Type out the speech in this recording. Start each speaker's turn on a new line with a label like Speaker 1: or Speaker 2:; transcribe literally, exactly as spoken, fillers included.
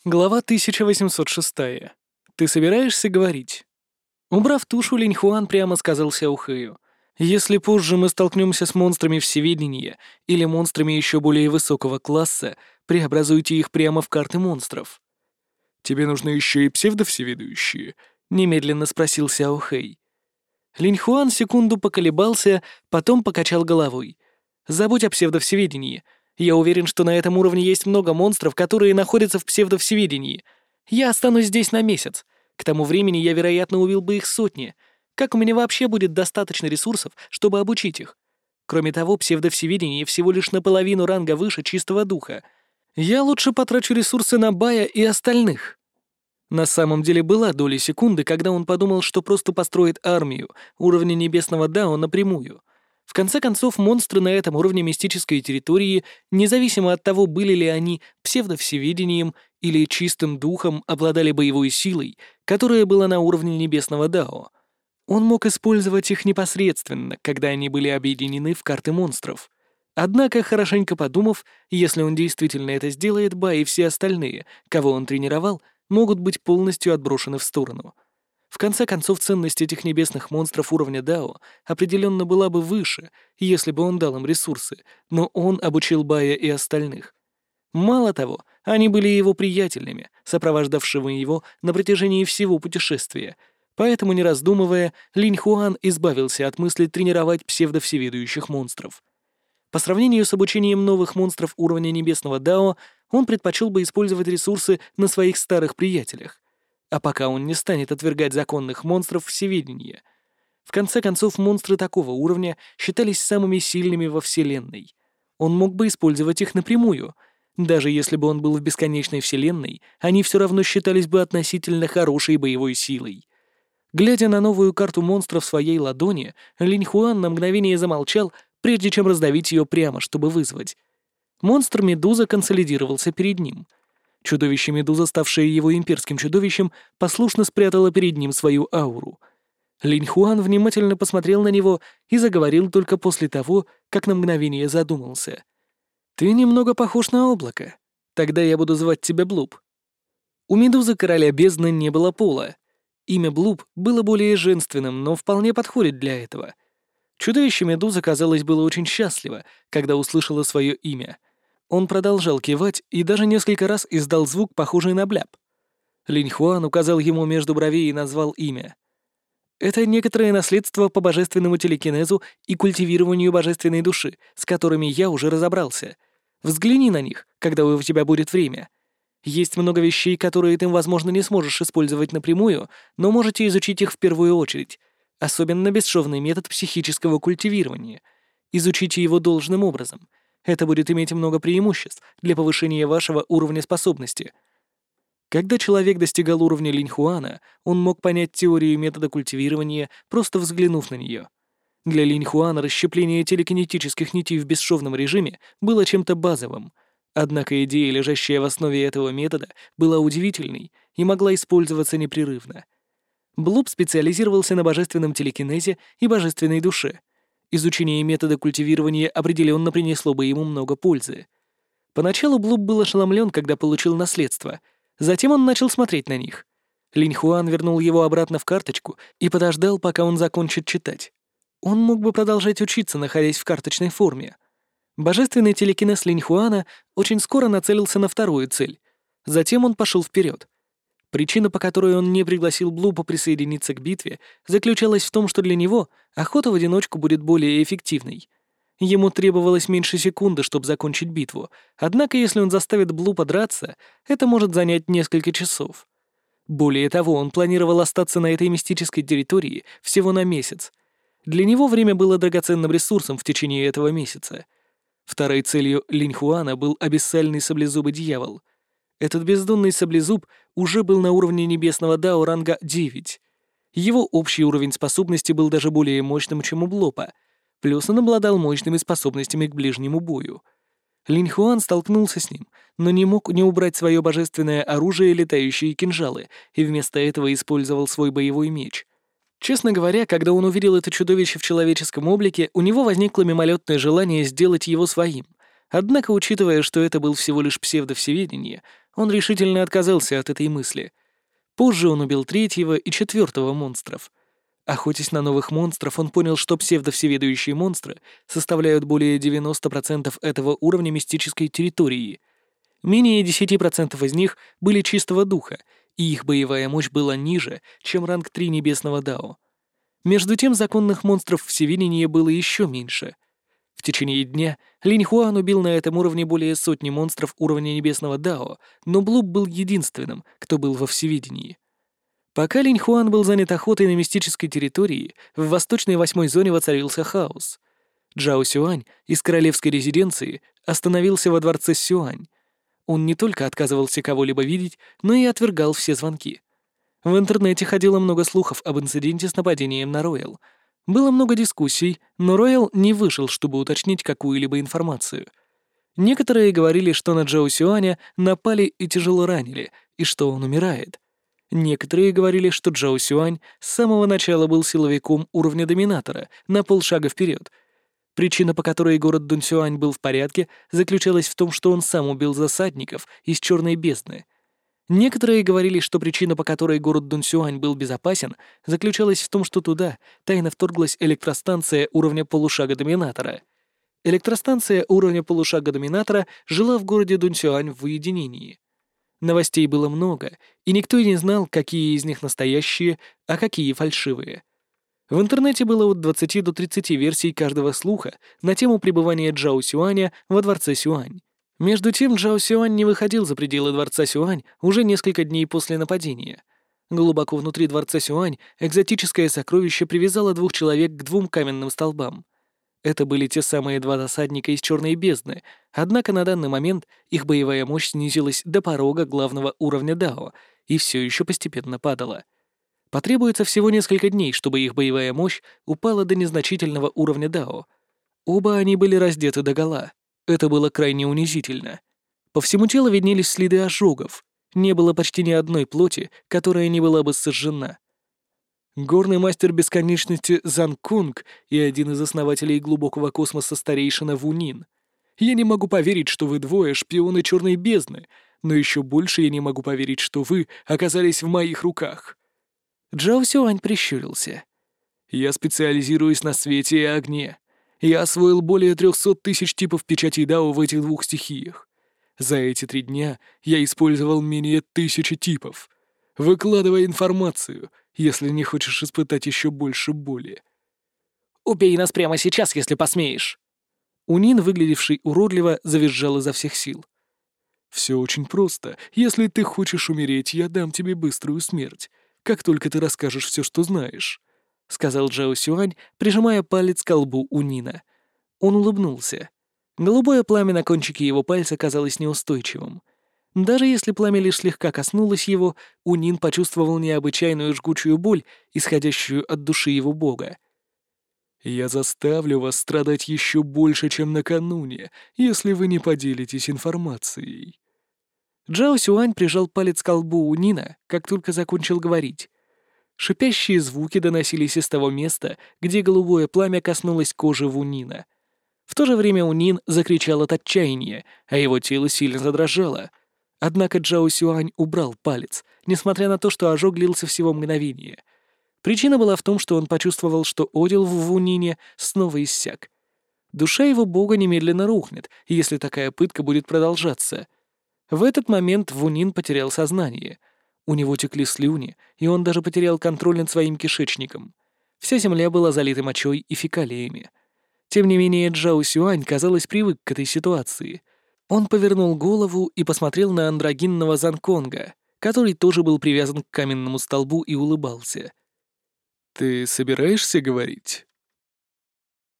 Speaker 1: Глава тысяча восемьсот шесть. Ты собираешься говорить? Убрав тушу, Линь Хуан прямо сказал Сяо Хэю. Если позже мы столкнемся с монстрами всеведения или монстрами еще более высокого класса, преобразуйте их прямо в карты монстров. Тебе нужны еще и псевдовсеведущие? Немедленно спросил Сяо Хэй. Линь Хуан секунду поколебался, потом покачал головой. Забудь о псевдовсеведении. Я уверен, что на этом уровне есть много монстров, которые находятся в псевдовсеведении. Я останусь здесь на месяц. К тому времени я, вероятно, убил бы их сотни. Как у меня вообще будет достаточно ресурсов, чтобы обучить их? Кроме того, псевдовсеведение всего лишь наполовину ранга выше чистого духа. Я лучше потрачу ресурсы на Бая и остальных. На самом деле была доля секунды, когда он подумал, что просто построит армию уровня небесного Дао напрямую. В конце концов, монстры на этом уровне мистической территории, независимо от того, были ли они псевдовсеведением или чистым духом, обладали боевой силой, которая была на уровне небесного Дао. Он мог использовать их непосредственно, когда они были объединены в карты монстров. Однако, хорошенько подумав, если он действительно это сделает, Бай и все остальные, кого он тренировал, могут быть полностью отброшены в сторону. В конце концов, ценность этих небесных монстров уровня Дао определенно была бы выше, если бы он дал им ресурсы, но он обучил Бая и остальных. Мало того, они были его приятелями, сопровождавшими его на протяжении всего путешествия, поэтому, не раздумывая, Линь Хуан избавился от мысли тренировать псевдовсеведущих монстров. По сравнению с обучением новых монстров уровня небесного Дао, он предпочел бы использовать ресурсы на своих старых приятелях. А пока он не станет отвергать законных монстров всеведения. В конце концов, монстры такого уровня считались самыми сильными во Вселенной. Он мог бы использовать их напрямую. Даже если бы он был в бесконечной Вселенной, они все равно считались бы относительно хорошей боевой силой. Глядя на новую карту монстров в своей ладони, Линь Хуан на мгновение замолчал, прежде чем раздавить ее прямо, чтобы вызвать. Монстр-медуза консолидировался перед ним. Чудовище-медуза, ставшее его имперским чудовищем, послушно спрятало перед ним свою ауру. Линь Хуан внимательно посмотрел на него и заговорил только после того, как на мгновение задумался. «Ты немного похож на облако. Тогда я буду звать тебя Блуб». У медузы короля бездны не было пола. Имя Блуб было более женственным, но вполне подходит для этого. Чудовище-медуза, казалось, было очень счастливо, когда услышало свое имя. Он продолжал кивать и даже несколько раз издал звук, похожий на бляп. Линь Хуан указал ему между бровей и назвал имя. Это некоторое наследство по божественному телекинезу и культивированию божественной души, с которыми я уже разобрался. Взгляни на них, когда у тебя будет время. Есть много вещей, которые ты, возможно, не сможешь использовать напрямую, но можете изучить их в первую очередь. Особенно бесшовный метод психического культивирования. Изучите его должным образом. Это будет иметь много преимуществ для повышения вашего уровня способности. Когда человек достигал уровня Линь Хуана, он мог понять теорию метода культивирования, просто взглянув на нее. Для Линь Хуана расщепление телекинетических нитей в бесшовном режиме было чем-то базовым. Однако идея, лежащая в основе этого метода, была удивительной и могла использоваться непрерывно. Блуб специализировался на божественном телекинезе и божественной душе. Изучение метода культивирования определенно принесло бы ему много пользы. Поначалу Блуб был ошеломлен, когда получил наследство. Затем он начал смотреть на них. Линь Хуан вернул его обратно в карточку и подождал, пока он закончит читать. Он мог бы продолжать учиться, находясь в карточной форме. Божественный телекинез Линь Хуана очень скоро нацелился на вторую цель. Затем он пошел вперед. Причина, по которой он не пригласил Блупа присоединиться к битве, заключалась в том, что для него охота в одиночку будет более эффективной. Ему требовалось меньше секунды, чтобы закончить битву, однако если он заставит Блупа драться, это может занять несколько часов. Более того, он планировал остаться на этой мистической территории всего на месяц. Для него время было драгоценным ресурсом в течение этого месяца. Второй целью Линь Хуана был абиссальный саблезубый дьявол. Этот бездонный саблезуб уже был на уровне небесного Дао ранга девять. Его общий уровень способности был даже более мощным, чем у Блопа, плюс он обладал мощными способностями к ближнему бою. Линь Хуан столкнулся с ним, но не мог не убрать свое божественное оружие и летающие кинжалы, и вместо этого использовал свой боевой меч. Честно говоря, когда он увидел это чудовище в человеческом облике, у него возникло мимолетное желание сделать его своим. Однако, учитывая, что это был всего лишь псевдовсеведение, Он решительно отказался от этой мысли. Позже он убил третьего и четвертого монстров. Охотясь на новых монстров, он понял, что псевдовсеведущие монстры составляют более девяноста процентов этого уровня мистической территории. Менее десяти процентов из них были чистого духа, и их боевая мощь была ниже, чем ранг три небесного Дао. Между тем, законных монстров всевидения было еще меньше. В течение дня Линь Хуан убил на этом уровне более сотни монстров уровня небесного Дао, но Блуб был единственным, кто был во всевидении. Пока Линь Хуан был занят охотой на мистической территории, в восточной восьмой зоне воцарился хаос. Джао Сюань из королевской резиденции остановился во дворце Сюань. Он не только отказывался кого-либо видеть, но и отвергал все звонки. В интернете ходило много слухов об инциденте с нападением на Роял. Было много дискуссий, но Роял не вышел, чтобы уточнить какую-либо информацию. Некоторые говорили, что на Джао Сюаня напали и тяжело ранили, и что он умирает. Некоторые говорили, что Джао Сюань с самого начала был силовиком уровня доминатора, на полшага вперед. Причина, по которой город Дунсюань был в порядке, заключалась в том, что он сам убил засадников из Черной бездны. Некоторые говорили, что причина, по которой город Дунсюань был безопасен, заключалась в том, что туда тайно вторглась электростанция уровня полушага доминатора. Электростанция уровня полушага доминатора жила в городе Дунсюань в уединении. Новостей было много, и никто и не знал, какие из них настоящие, а какие фальшивые. В интернете было от двадцати до тридцати версий каждого слуха на тему пребывания Джао Сюаня во дворце Сюань. Между тем, Джао Сюань не выходил за пределы дворца Сюань уже несколько дней после нападения. Глубоко внутри дворца Сюань экзотическое сокровище привязало двух человек к двум каменным столбам. Это были те самые два засадника из Черной бездны, однако на данный момент их боевая мощь снизилась до порога главного уровня Дао и все еще постепенно падала. Потребуется всего несколько дней, чтобы их боевая мощь упала до незначительного уровня Дао. Оба они были раздеты догола. Это было крайне унизительно. По всему телу виднелись следы ожогов. Не было почти ни одной плоти, которая не была бы сожжена. Горный мастер бесконечности Зан Кунг и один из основателей глубокого космоса старейшина Вунин. Я не могу поверить, что вы двое шпионы Черной бездны, но еще больше я не могу поверить, что вы оказались в моих руках. Джао Сюань прищурился. «Я специализируюсь на свете и огне. Я освоил более трехсот тысяч типов печатей Дао в этих двух стихиях. За эти три дня я использовал менее тысячи типов. Выкладывай информацию, если не хочешь испытать еще больше боли».
Speaker 2: «Убей нас прямо сейчас, если посмеешь!»
Speaker 1: Унин, выглядевший уродливо, завизжал изо всех сил. «Все очень просто. Если ты хочешь умереть, я дам тебе быструю смерть, как только ты расскажешь все, что знаешь», — сказал Джао Сюань, прижимая палец к колбу Унина. Он улыбнулся. Голубое пламя на кончике его пальца казалось неустойчивым. Даже если пламя лишь слегка коснулось его, Унин почувствовал необычайную жгучую боль, исходящую от души его бога. «Я заставлю вас страдать еще больше, чем накануне, если вы не поделитесь информацией». Джао Сюань прижал палец к колбу Унина, как только закончил говорить. Шипящие звуки доносились из того места, где голубое пламя коснулось кожи Вунина. В то же время Унин закричал от отчаяния, а его тело сильно задрожало. Однако Джао Сюань убрал палец, несмотря на то, что ожог длился всего мгновение. Причина была в том, что он почувствовал, что одел в Вунине снова иссяк. Душа его бога немедленно рухнет, если такая пытка будет продолжаться. В этот момент Вунин потерял сознание. У него текли слюни, и он даже потерял контроль над своим кишечником. Вся земля была залита мочой и фекалиями. Тем не менее, Джао Сюань, казалось, привык к этой ситуации. Он повернул голову и посмотрел на андрогинного Занконга, который тоже был привязан к каменному столбу и улыбался. «Ты собираешься говорить?»